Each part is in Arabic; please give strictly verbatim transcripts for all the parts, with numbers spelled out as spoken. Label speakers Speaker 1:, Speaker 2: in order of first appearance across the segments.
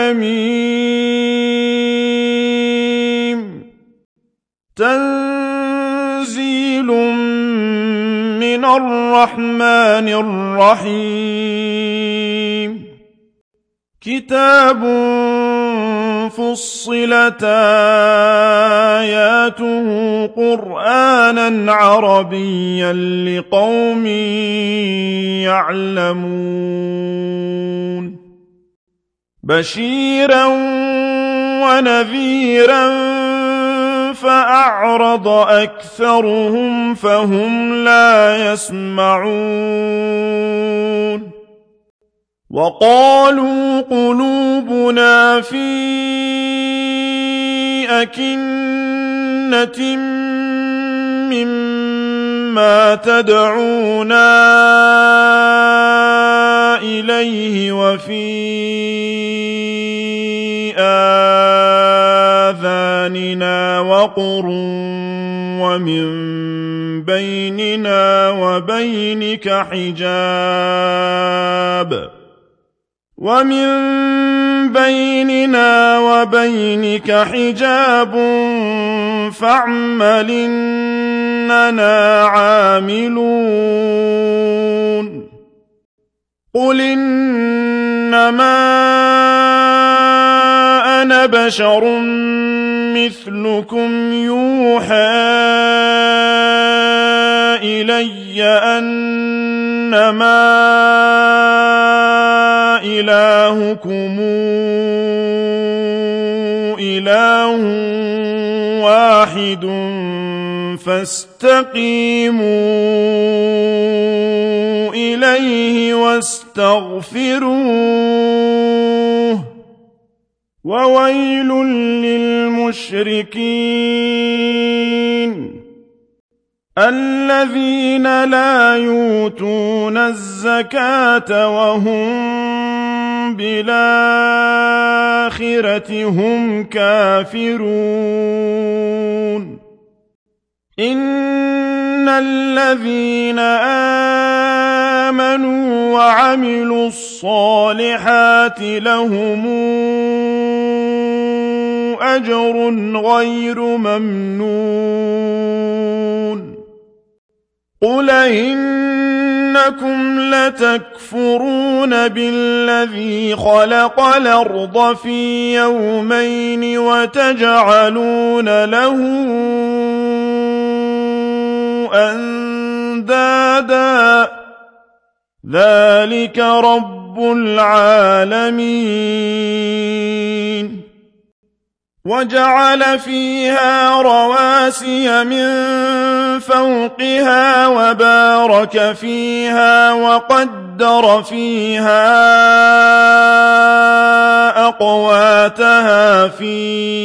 Speaker 1: حميم تنزيل من الرحمن الرحيم كتاب فصلت آياته قرآنا عربيا لقوم يعلمون بشيرا ونذيرا فأعرض أكثرهم فهم لا يسمعون وقالوا قلوبنا في أكنة مما تدعونا إليه وفي آذاننا وقر ومن بيننا وبينك حجاب ومن بيننا وبينك حجاب فاعمل إننا عاملون قل إنما أنا بشر مثلكم يوحى إلي أنما إلهكم إله واحد فاستقيموا إليه واستغفروه وويل للمشركين الذين لا يؤتون الزكاة وهم بالآخرة هم كافرون إن الذين آمنوا وعملوا الصالحات لهم أجر غير ممنون قل إنكم لتكفرون بالذي خلق الأرض في يومين وتجعلون له أندادا ذلك رب العالمين وجعل فيها رواسي من فوقها وبارك فيها وقدر فيها أقواتها في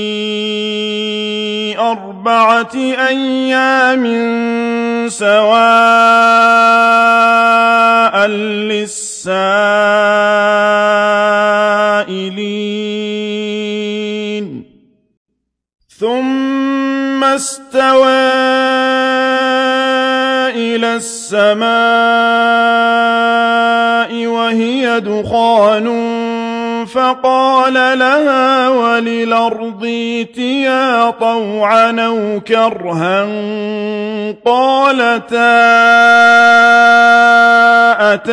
Speaker 1: أربعة أيام سواء للسائلين ثم استوى إلى السماء وهي دخان فقال لها وللأرض ائتيا طوعا أو كرها قالتا أتينا. أتينا طائعين.